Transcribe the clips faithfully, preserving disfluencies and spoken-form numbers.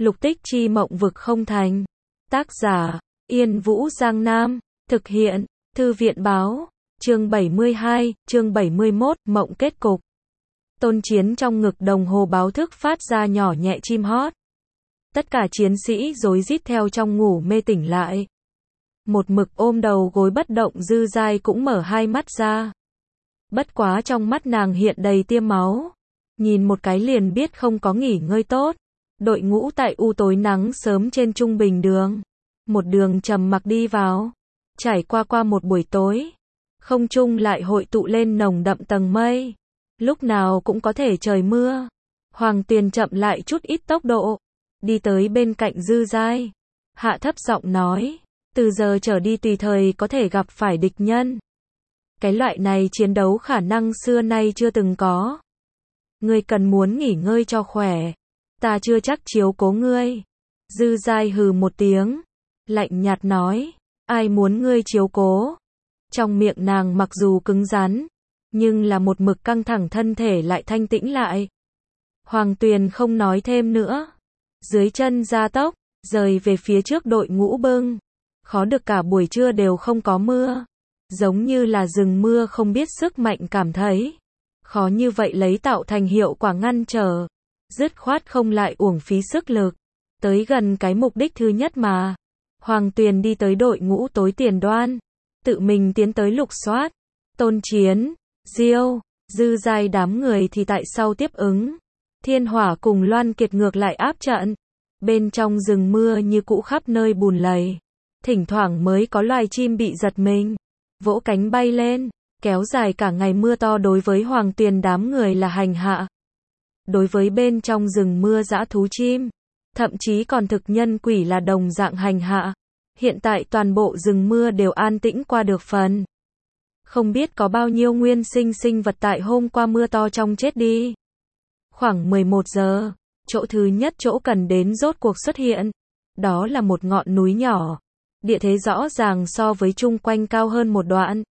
Lục Tích Chi mộng vực không thành. Tác giả, Yên Vũ Giang Nam. Thực hiện, Thư viện Báo. Chương bảy mươi hai, chương bảy mươi mốt, mộng kết cục. Tôn Chiến trong ngực đồng hồ báo thức phát ra nhỏ nhẹ chim hót. Tất cả chiến sĩ rối rít theo trong ngủ mê tỉnh lại. Một mực ôm đầu gối bất động Dư Giai cũng mở hai mắt ra. Bất quá trong mắt nàng hiện đầy tia máu. Nhìn một cái liền biết không có nghỉ ngơi tốt. Đội ngũ tại u tối nắng sớm trên trung bình đường. Một đường trầm mặc đi vào. Trải qua qua một buổi tối. Không trung lại hội tụ lên nồng đậm tầng mây. Lúc nào cũng có thể trời mưa. Hoàng Tuyền chậm lại chút ít tốc độ. Đi tới bên cạnh Dư Giai. Hạ thấp giọng nói. Từ giờ trở đi tùy thời có thể gặp phải địch nhân. Cái loại này chiến đấu khả năng xưa nay chưa từng có. Ngươi cần muốn nghỉ ngơi cho khỏe. Ta chưa chắc chiếu cố ngươi. Dư Giai hừ một tiếng. Lạnh nhạt nói. Ai muốn ngươi chiếu cố? Trong miệng nàng mặc dù cứng rắn. Nhưng là một mực căng thẳng thân thể lại thanh tĩnh lại. Hoàng Tuyền không nói thêm nữa. Dưới chân gia tốc. Rời về phía trước đội ngũ bưng. Khó được cả buổi trưa đều không có mưa. Giống như là rừng mưa không biết sức mạnh cảm thấy. Khó như vậy lấy tạo thành hiệu quả ngăn trở. Dứt khoát không lại uổng phí sức lực. Tới gần cái mục đích thứ nhất mà. Hoàng Tuyền đi tới đội ngũ tối tiền đoan. Tự mình tiến tới lục soát. Tôn Chiến, Diêu, Dư Giai đám người thì tại sau tiếp ứng. Thiên Hỏa cùng Loan Kiệt ngược lại áp trận. Bên trong rừng mưa như cũ khắp nơi bùn lầy. Thỉnh thoảng mới có loài chim bị giật mình. Vỗ cánh bay lên. Kéo dài cả ngày mưa to đối với Hoàng Tuyền đám người là hành hạ. Đối với bên trong rừng mưa dã thú chim. Thậm chí còn thực nhân quỷ là đồng dạng hành hạ. Hiện tại toàn bộ rừng mưa đều an tĩnh qua được phần. Không biết có bao nhiêu nguyên sinh sinh vật tại hôm qua mưa to trong chết đi. Khoảng mười một giờ, chỗ thứ nhất chỗ cần đến rốt cuộc xuất hiện. Đó là một ngọn núi nhỏ. Địa thế rõ ràng so với chung quanh cao hơn một đoạn.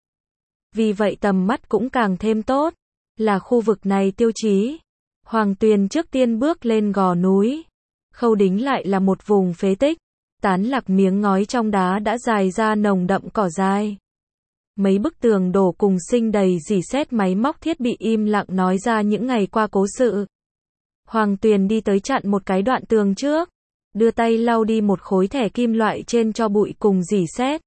Vì vậy tầm mắt cũng càng thêm tốt. Là khu vực này tiêu chí. Hoàng Tuyền trước tiên bước lên gò núi. Khâu đính lại là một vùng phế tích. Tán lạc miếng ngói trong đá đã dài ra nồng đậm cỏ dại. Mấy bức tường đổ cùng sinh đầy rỉ sét máy móc thiết bị im lặng nói ra những ngày qua cố sự. Hoàng Tuyền đi tới chặn một cái đoạn tường trước. Đưa tay lau đi một khối thẻ kim loại trên cho bụi cùng rỉ sét.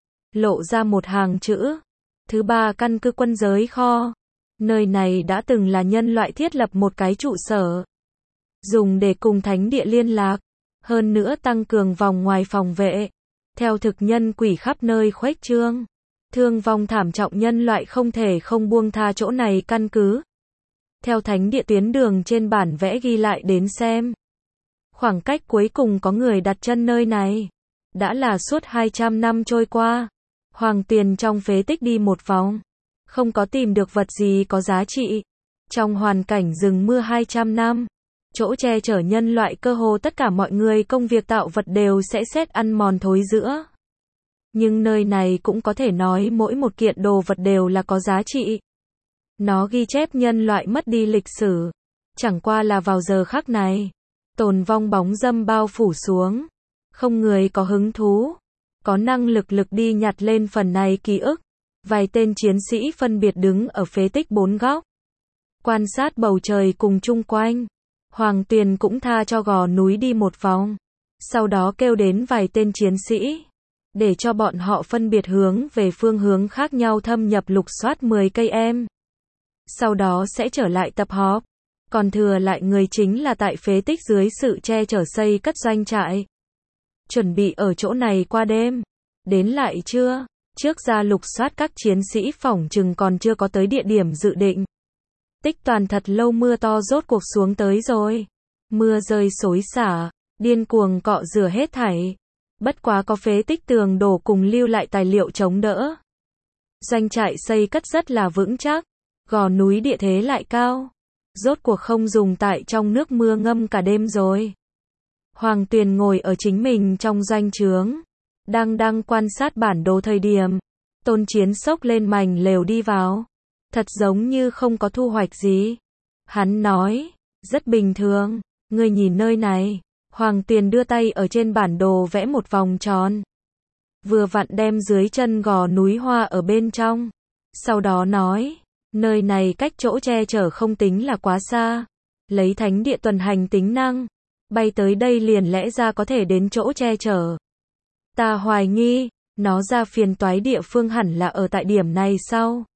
Lộ ra một hàng chữ. Thứ ba căn cứ quân giới kho. Nơi này đã từng là nhân loại thiết lập một cái trụ sở. Dùng để cùng thánh địa liên lạc. Hơn nữa tăng cường vòng ngoài phòng vệ. Theo thực nhân quỷ khắp nơi khuếch trương. Thương vong thảm trọng nhân loại không thể không buông tha chỗ này căn cứ. Theo thánh địa tuyến đường trên bản vẽ ghi lại đến xem. Khoảng cách cuối cùng có người đặt chân nơi này. Đã là suốt hai trăm năm trôi qua. Hoàng Tuyền trong phế tích đi một vòng. Không có tìm được vật gì có giá trị. Trong hoàn cảnh rừng mưa hai trăm năm. Chỗ che chở nhân loại cơ hồ tất cả mọi người công việc tạo vật đều sẽ xét ăn mòn thối rữa. Nhưng nơi này cũng có thể nói mỗi một kiện đồ vật đều là có giá trị. Nó ghi chép nhân loại mất đi lịch sử. Chẳng qua là vào giờ khắc này. Tồn vong bóng dâm bao phủ xuống. Không người có hứng thú. Có năng lực lực đi nhặt lên phần này ký ức. Vài tên chiến sĩ phân biệt đứng ở phế tích bốn góc. Quan sát bầu trời cùng chung quanh. Hoàng Tuyền cũng tha cho gò núi đi một vòng. Sau đó kêu đến vài tên chiến sĩ. Để cho bọn họ phân biệt hướng về phương hướng khác nhau thâm nhập lục soát mười cây em. Sau đó sẽ trở lại tập họp. Còn thừa lại người chính là tại phế tích dưới sự che chở xây cất doanh trại. Chuẩn bị ở chỗ này qua đêm. Đến lại chưa? Trước ra lục soát các chiến sĩ phỏng chừng còn chưa có tới địa điểm dự định. Tích toàn thật lâu mưa to rốt cuộc xuống tới rồi. Mưa rơi xối xả, điên cuồng cọ rửa hết thảy. Bất quá có phế tích tường đổ cùng lưu lại tài liệu chống đỡ. Doanh trại xây cất rất là vững chắc. Gò núi địa thế lại cao. Rốt cuộc không dùng tại trong nước mưa ngâm cả đêm rồi. Hoàng Tuyền ngồi ở chính mình trong doanh trướng. Đang đang quan sát bản đồ thời điểm. Tôn Chiến xốc lên mảnh lều đi vào. Thật giống như không có thu hoạch gì. Hắn nói. Rất bình thường. Ngươi nhìn nơi này. Hoàng Tuyền đưa tay ở trên bản đồ vẽ một vòng tròn. Vừa vặn đem dưới chân gò núi hoa ở bên trong. Sau đó nói, nơi này cách chỗ che chở không tính là quá xa. Lấy thánh địa tuần hành tính năng. Bay tới đây liền lẽ ra có thể đến chỗ che chở. Ta hoài nghi, nó ra phiền toái địa phương hẳn là ở tại điểm này sau.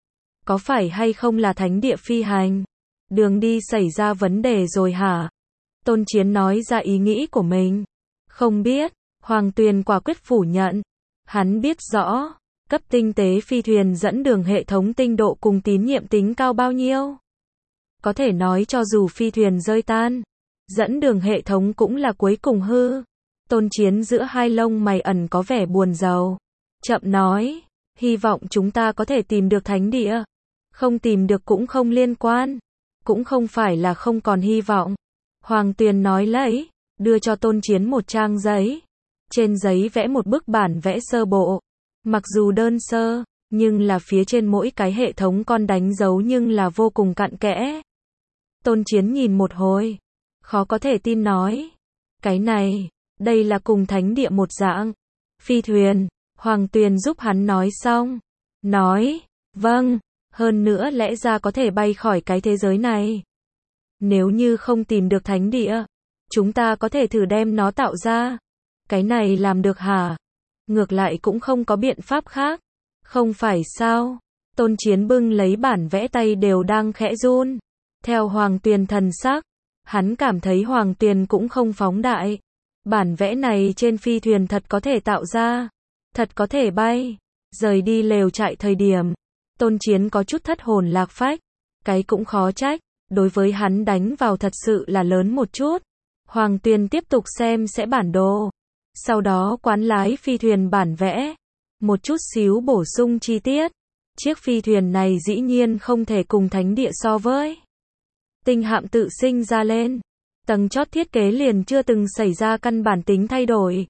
Có phải hay không là thánh địa phi hành? Đường đi xảy ra vấn đề rồi hả? Tôn Chiến nói ra ý nghĩ của mình. Không biết, Hoàng Tuyền quả quyết phủ nhận. Hắn biết rõ, cấp tinh tế phi thuyền dẫn đường hệ thống tinh độ cùng tín nhiệm tính cao bao nhiêu. Có thể nói cho dù phi thuyền rơi tan, dẫn đường hệ thống cũng là cuối cùng hư. Tôn Chiến giữa hai lông mày ẩn có vẻ buồn rầu. Chậm nói, hy vọng chúng ta có thể tìm được thánh địa. Không tìm được cũng không liên quan. Cũng không phải là không còn hy vọng. Hoàng Tuyền nói lấy, đưa cho Tôn Chiến một trang giấy. Trên giấy vẽ một bức bản vẽ sơ bộ. Mặc dù đơn sơ, nhưng là phía trên mỗi cái hệ thống con đánh dấu nhưng là vô cùng cặn kẽ. Tôn Chiến nhìn một hồi, khó có thể tin nói. Cái này, đây là cùng thánh địa một dạng. Phi thuyền, Hoàng Tuyền giúp hắn nói xong. Nói, vâng, hơn nữa lẽ ra có thể bay khỏi cái thế giới này. Nếu như không tìm được thánh địa, chúng ta có thể thử đem nó tạo ra. Cái này làm được hả? Ngược lại cũng không có biện pháp khác. Không phải sao? Tôn Chiến bưng lấy bản vẽ tay đều đang khẽ run. Theo Hoàng Tuyền thần sắc, hắn cảm thấy Hoàng Tuyền cũng không phóng đại. Bản vẽ này trên phi thuyền thật có thể tạo ra. Thật có thể bay. Rời đi lều trại thời điểm. Tôn Chiến có chút thất hồn lạc phách. Cái cũng khó trách. Đối với hắn đánh vào thật sự là lớn một chút. Hoàng Tuyền tiếp tục xem sẽ bản đồ. Sau đó quán lái phi thuyền bản vẽ. Một chút xíu bổ sung chi tiết. Chiếc phi thuyền này dĩ nhiên không thể cùng thánh địa so với. Tinh hạm tự sinh ra lên. Tầng chót thiết kế liền chưa từng xảy ra căn bản tính thay đổi.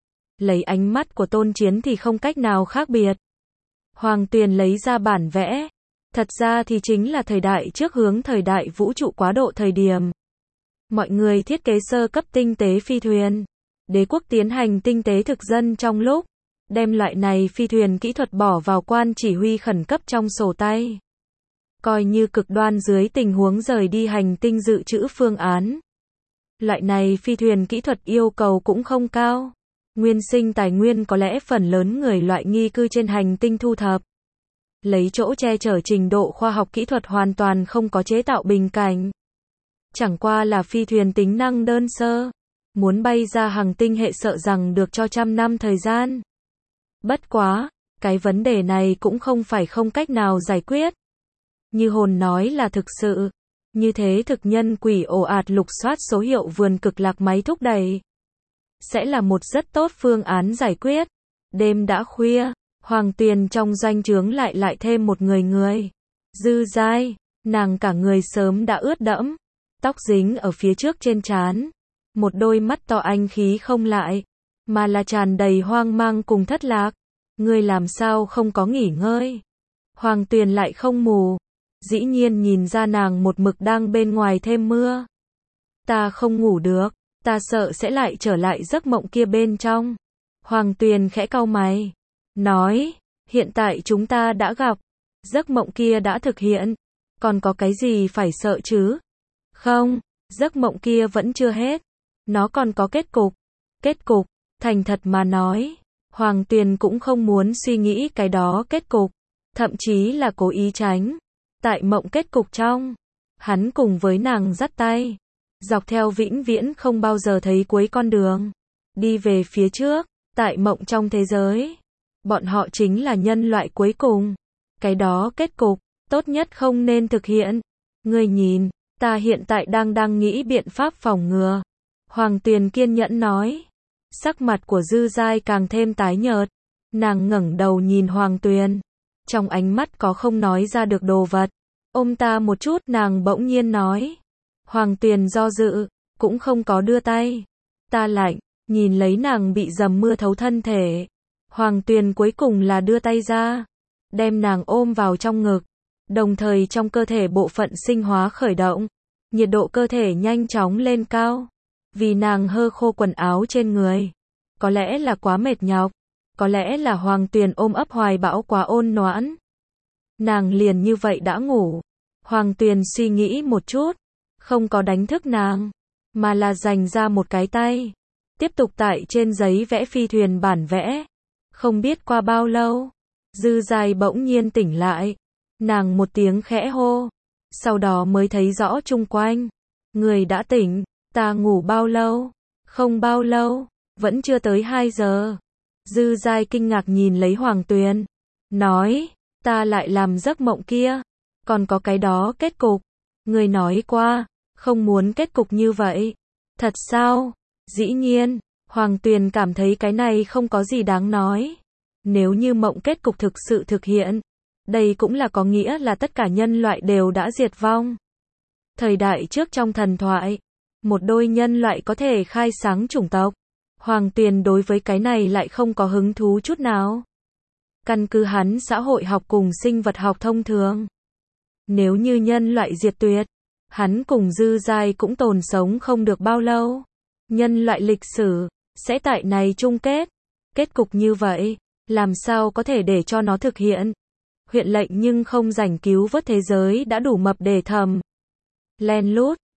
Lấy ánh mắt của Tôn Chiến thì không cách nào khác biệt. Hoàng Tuyền lấy ra bản vẽ. Thật ra thì chính là thời đại trước hướng thời đại vũ trụ quá độ thời điểm. Mọi người thiết kế sơ cấp tinh tế phi thuyền. Đế quốc tiến hành tinh tế thực dân trong lúc. Đem loại này phi thuyền kỹ thuật bỏ vào quan chỉ huy khẩn cấp trong sổ tay. Coi như cực đoan dưới tình huống rời đi hành tinh dự trữ phương án. Loại này phi thuyền kỹ thuật yêu cầu cũng không cao. Nguyên sinh tài nguyên có lẽ phần lớn người loại nghi cư trên hành tinh thu thập. Lấy chỗ che chở trình độ khoa học kỹ thuật hoàn toàn không có chế tạo bình cảnh. Chẳng qua là phi thuyền tính năng đơn sơ. Muốn bay ra hành tinh hệ sợ rằng được cho trăm năm thời gian. Bất quá, cái vấn đề này cũng không phải không cách nào giải quyết. Như hồn nói là thực sự. Như thế thực nhân quỷ ồ ạt lục soát số hiệu vườn cực lạc máy thúc đẩy. Sẽ là một rất tốt phương án giải quyết. Đêm đã khuya, Hoàng Tuyền trong doanh trướng lại lại thêm một người người. Dư Giai, nàng cả người sớm đã ướt đẫm. Tóc dính ở phía trước trên trán. Một đôi mắt to anh khí không lại. Mà là tràn đầy hoang mang cùng thất lạc. Ngươi làm sao không có nghỉ ngơi? Hoàng Tuyền lại không mù. Dĩ nhiên nhìn ra nàng một mực đang bên ngoài thêm mưa. Ta không ngủ được. Ta sợ sẽ lại trở lại giấc mộng kia bên trong. Hoàng Tuyền khẽ cau mày. Nói, hiện tại chúng ta đã gặp. Giấc mộng kia đã thực hiện. Còn có cái gì phải sợ chứ? Không, giấc mộng kia vẫn chưa hết. Nó còn có kết cục. Kết cục, thành thật mà nói. Hoàng Tuyền cũng không muốn suy nghĩ cái đó kết cục. Thậm chí là cố ý tránh. Tại mộng kết cục trong. Hắn cùng với nàng dắt tay. Dọc theo vĩnh viễn không bao giờ thấy cuối con đường. Đi về phía trước. Tại mộng trong thế giới. Bọn họ chính là nhân loại cuối cùng. Cái đó kết cục. Tốt nhất không nên thực hiện. Ngươi nhìn. Ta hiện tại đang đang nghĩ biện pháp phòng ngừa. Hoàng Tuyền kiên nhẫn nói. Sắc mặt của Dư Giai càng thêm tái nhợt. Nàng ngẩng đầu nhìn Hoàng Tuyền. Trong ánh mắt có không nói ra được đồ vật. Ôm ta một chút, nàng bỗng nhiên nói. Hoàng Tuyền do dự, cũng không có đưa tay. Ta lạnh, nhìn lấy nàng bị dầm mưa thấu thân thể. Hoàng Tuyền cuối cùng là đưa tay ra. Đem nàng ôm vào trong ngực. Đồng thời trong cơ thể bộ phận sinh hóa khởi động. Nhiệt độ cơ thể nhanh chóng lên cao. Vì nàng hơ khô quần áo trên người. Có lẽ là quá mệt nhọc. Có lẽ là Hoàng Tuyền ôm ấp hoài bão quá ôn noãn. Nàng liền như vậy đã ngủ. Hoàng Tuyền suy nghĩ một chút. Không có đánh thức nàng. Mà là dành ra một cái tay. Tiếp tục tại trên giấy vẽ phi thuyền bản vẽ. Không biết qua bao lâu. Dư Giai bỗng nhiên tỉnh lại. Nàng một tiếng khẽ hô. Sau đó mới thấy rõ chung quanh. Người đã tỉnh. Ta ngủ bao lâu? Không bao lâu. Vẫn chưa tới hai giờ. Dư Giai kinh ngạc nhìn lấy Hoàng Tuyền. Nói. Ta lại làm giấc mộng kia. Còn có cái đó kết cục. Người nói qua. Không muốn kết cục như vậy. Thật sao? Dĩ nhiên. Hoàng Tuyền cảm thấy cái này không có gì đáng nói. Nếu như mộng kết cục thực sự thực hiện. Đây cũng là có nghĩa là tất cả nhân loại đều đã diệt vong. Thời đại trước trong thần thoại. Một đôi nhân loại có thể khai sáng chủng tộc. Hoàng Tuyền đối với cái này lại không có hứng thú chút nào. Căn cứ hắn xã hội học cùng sinh vật học thông thường. Nếu như nhân loại diệt tuyệt, hắn cùng Dư Giai cũng tồn sống không được bao lâu. Nhân loại lịch sử sẽ tại này chung kết. Kết cục như vậy, làm sao có thể để cho nó thực hiện? Huyện lệnh nhưng không rảnh cứu vớt thế giới đã đủ mập để thầm. Len lút,